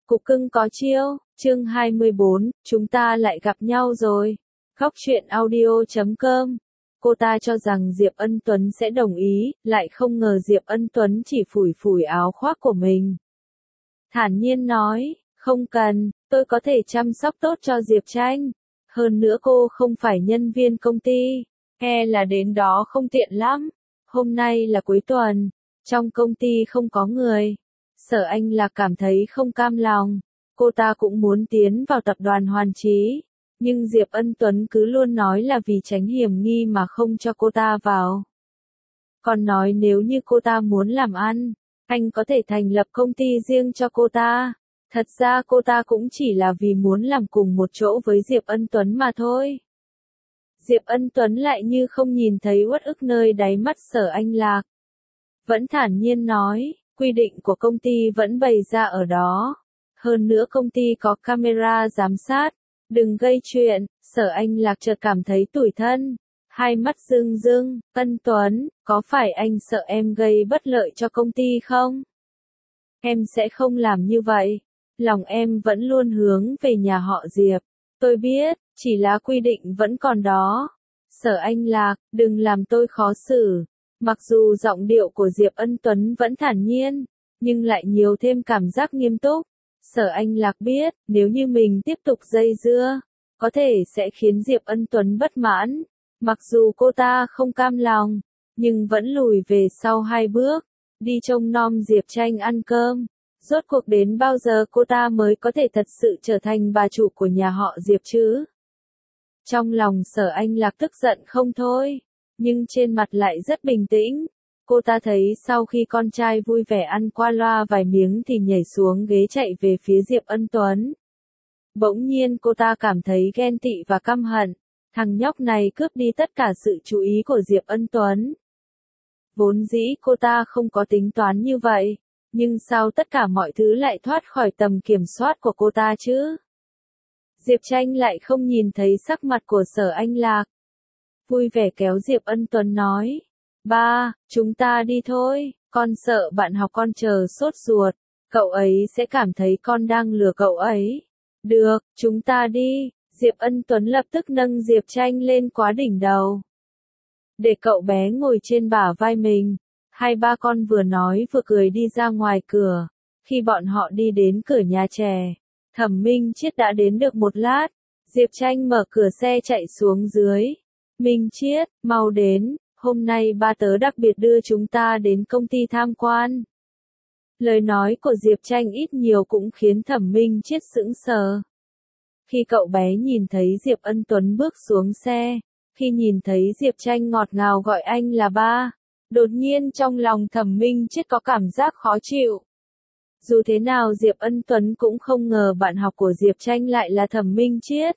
Cục cưng có chiêu, chương 24, chúng ta lại gặp nhau rồi. Góc truyện audio.com. Cô ta cho rằng Diệp Ân Tuấn sẽ đồng ý, lại không ngờ Diệp Ân Tuấn chỉ phủi phủi áo khoác của mình. Thản nhiên nói, không cần, tôi có thể chăm sóc tốt cho Diệp Tranh. Hơn nữa cô không phải nhân viên công ty, e là đến đó không tiện lắm. Hôm nay là cuối tuần, trong công ty không có người. Sở Anh Lạc cảm thấy không cam lòng, cô ta cũng muốn tiến vào tập đoàn Hoàn Chí, nhưng Diệp Ân Tuấn cứ luôn nói là vì tránh hiểm nghi mà không cho cô ta vào. Còn nói nếu như cô ta muốn làm ăn, anh có thể thành lập công ty riêng cho cô ta. Thật ra cô ta cũng chỉ là vì muốn làm cùng một chỗ với Diệp Ân Tuấn mà thôi. Diệp Ân Tuấn lại như không nhìn thấy uất ức nơi đáy mắt Sở Anh Lạc. Vẫn thản nhiên nói, quy định của công ty vẫn bày ra ở đó. Hơn nữa công ty có camera giám sát. Đừng gây chuyện. Sở Anh Lạc chợt cảm thấy tủi thân. Hai mắt rưng rưng, Ân Tuấn, có phải anh sợ em gây bất lợi cho công ty không? Em sẽ không làm như vậy. Lòng em vẫn luôn hướng về nhà họ Diệp. Tôi biết, chỉ là quy định vẫn còn đó. Sở Anh Lạc, đừng làm tôi khó xử. Mặc dù giọng điệu của Diệp Ân Tuấn vẫn thản nhiên, nhưng lại nhiều thêm cảm giác nghiêm túc. Sở Anh Lạc biết, nếu như mình tiếp tục dây dưa, có thể sẽ khiến Diệp Ân Tuấn bất mãn. Mặc dù cô ta không cam lòng, nhưng vẫn lùi về sau 2 bước, đi trông nom Diệp Tranh ăn cơm. Rốt cuộc đến bao giờ cô ta mới có thể thật sự trở thành bà chủ của nhà họ Diệp chứ? Trong lòng Sở Anh Lạc tức giận không thôi, nhưng trên mặt lại rất bình tĩnh. Cô ta thấy sau khi con trai vui vẻ ăn qua loa vài miếng thì nhảy xuống ghế chạy về phía Diệp Ân Tuấn. Bỗng nhiên cô ta cảm thấy ghen tị và căm hận, thằng nhóc này cướp đi tất cả sự chú ý của Diệp Ân Tuấn. Vốn dĩ cô ta không có tính toán như vậy, nhưng sao tất cả mọi thứ lại thoát khỏi tầm kiểm soát của cô ta chứ? Diệp Tranh lại không nhìn thấy sắc mặt của Sở Anh Lạc. Vui vẻ kéo Diệp Ân Tuấn nói, ba, chúng ta đi thôi, con sợ bạn học con chờ sốt ruột, cậu ấy sẽ cảm thấy con đang lừa cậu ấy. Được, chúng ta đi. Diệp Ân Tuấn lập tức nâng Diệp Tranh lên quá đỉnh đầu, để cậu bé ngồi trên bả vai mình. Hai ba con vừa nói vừa cười đi ra ngoài cửa. Khi bọn họ đi đến cửa nhà trẻ, Thẩm Minh Chiết đã đến được một lát. Diệp Tranh mở cửa xe chạy xuống dưới. Minh Chiết, mau đến, hôm nay ba tớ đặc biệt đưa chúng ta đến công ty tham quan. Lời nói của Diệp Tranh ít nhiều cũng khiến Thẩm Minh Chiết sững sờ. Khi cậu bé nhìn thấy Diệp Ân Tuấn bước xuống xe, khi nhìn thấy Diệp Tranh ngọt ngào gọi anh là ba, đột nhiên trong lòng Thẩm Minh Chiết có cảm giác khó chịu. Dù thế nào Diệp Ân Tuấn cũng không ngờ bạn học của Diệp Tranh lại là Thẩm Minh Chiết.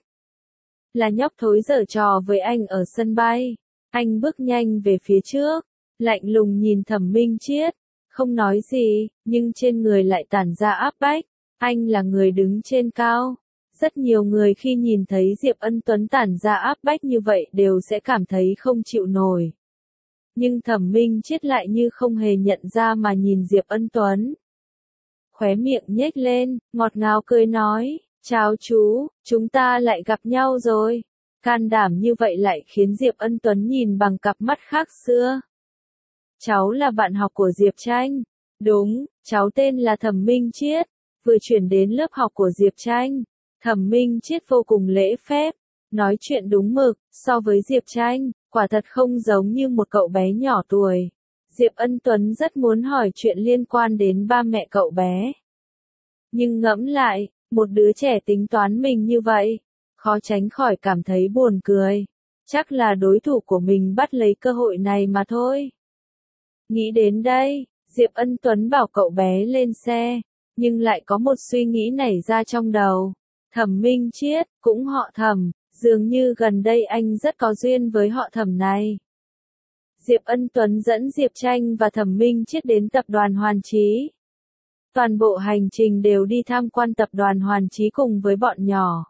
Là nhóc thối giở trò với anh ở sân bay. Anh bước nhanh về phía trước, lạnh lùng nhìn Thẩm Minh Chiết, không nói gì, nhưng trên người lại tản ra áp bách. Anh là người đứng trên cao. Rất nhiều người khi nhìn thấy Diệp Ân Tuấn tản ra áp bách như vậy đều sẽ cảm thấy không chịu nổi. Nhưng Thẩm Minh Chiết lại như không hề nhận ra mà nhìn Diệp Ân Tuấn. Khóe miệng nhếch lên, ngọt ngào cười nói, chào chú, chúng ta lại gặp nhau rồi. Can đảm như vậy lại khiến Diệp Ân Tuấn nhìn bằng cặp mắt khác xưa. Cháu là bạn học của Diệp Tranh. Đúng, cháu tên là Thẩm Minh Chiết, vừa chuyển đến lớp học của Diệp Tranh. Thẩm Minh Chiết vô cùng lễ phép, nói chuyện đúng mực, so với Diệp Tranh, quả thật không giống như một cậu bé nhỏ tuổi. Diệp Ân Tuấn rất muốn hỏi chuyện liên quan đến ba mẹ cậu bé. Nhưng ngẫm lại, một đứa trẻ tính toán mình như vậy, khó tránh khỏi cảm thấy buồn cười. Chắc là đối thủ của mình bắt lấy cơ hội này mà thôi. Nghĩ đến đây, Diệp Ân Tuấn bảo cậu bé lên xe, nhưng lại có một suy nghĩ nảy ra trong đầu. Thẩm Minh Chiết, cũng họ Thẩm, dường như gần đây anh rất có duyên với họ Thẩm này. Diệp Ân Tuấn dẫn Diệp Tranh và Thẩm Minh Chiết đến tập đoàn Hoàn Chí. Toàn bộ hành trình đều đi tham quan tập đoàn Hoàn Chí cùng với bọn nhỏ.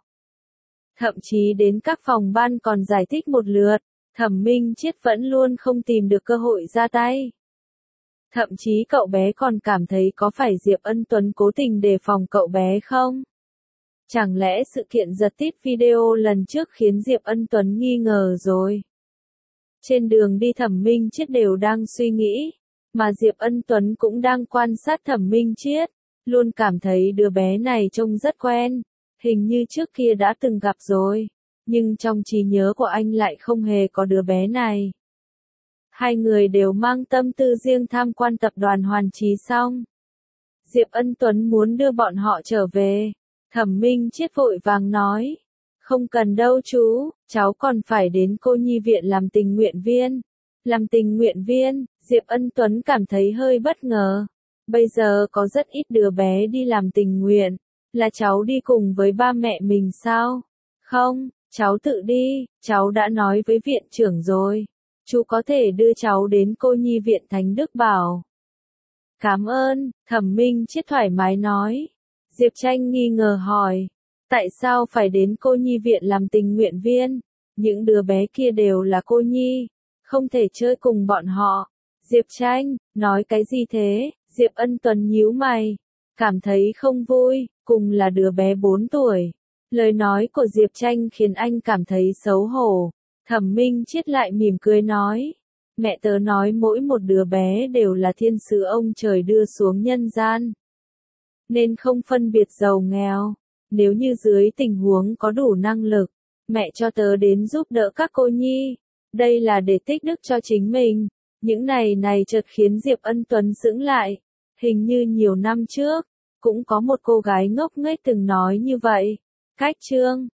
Thậm chí đến các phòng ban còn giải thích một lượt, Thẩm Minh Chiết vẫn luôn không tìm được cơ hội ra tay. Thậm chí cậu bé còn cảm thấy có phải Diệp Ân Tuấn cố tình đề phòng cậu bé không? Chẳng lẽ sự kiện giật tít video lần trước khiến Diệp Ân Tuấn nghi ngờ rồi? Trên đường đi Thẩm Minh Chiết đều đang suy nghĩ, mà Diệp Ân Tuấn cũng đang quan sát Thẩm Minh Chiết, luôn cảm thấy đứa bé này trông rất quen, hình như trước kia đã từng gặp rồi, nhưng trong trí nhớ của anh lại không hề có đứa bé này. Hai người đều mang tâm tư riêng tham quan tập đoàn Hoàn Chí xong. Diệp Ân Tuấn muốn đưa bọn họ trở về. Thẩm Minh Chiết vội vàng nói. Không cần đâu chú, cháu còn phải đến cô nhi viện làm tình nguyện viên. Làm tình nguyện viên, Diệp Ân Tuấn cảm thấy hơi bất ngờ. Bây giờ có rất ít đứa bé đi làm tình nguyện. Là cháu đi cùng với ba mẹ mình sao? Không, cháu tự đi, cháu đã nói với viện trưởng rồi. Chú có thể đưa cháu đến cô nhi viện Thánh Đức Bảo. Cảm ơn, Thẩm Minh Chiết thoải mái nói. Diệp Tranh nghi ngờ hỏi. Tại sao phải đến cô nhi viện làm tình nguyện viên? Những đứa bé kia đều là cô nhi. Không thể chơi cùng bọn họ. Diệp Tranh, nói cái gì thế? Diệp Ân Tuấn nhíu mày. Cảm thấy không vui, cùng là đứa bé 4 tuổi. Lời nói của Diệp Tranh khiến anh cảm thấy xấu hổ. Thẩm Minh Chiết lại mỉm cười nói. Mẹ tớ nói mỗi một đứa bé đều là thiên sứ ông trời đưa xuống nhân gian. Nên không phân biệt giàu nghèo. Nếu như dưới tình huống có đủ năng lực, mẹ cho tớ đến giúp đỡ các cô nhi. Đây là để tích đức cho chính mình. Những này chợt khiến Diệp Ân Tuấn sững lại. Hình như nhiều năm trước, cũng có một cô gái ngốc nghếch từng nói như vậy. Cách chương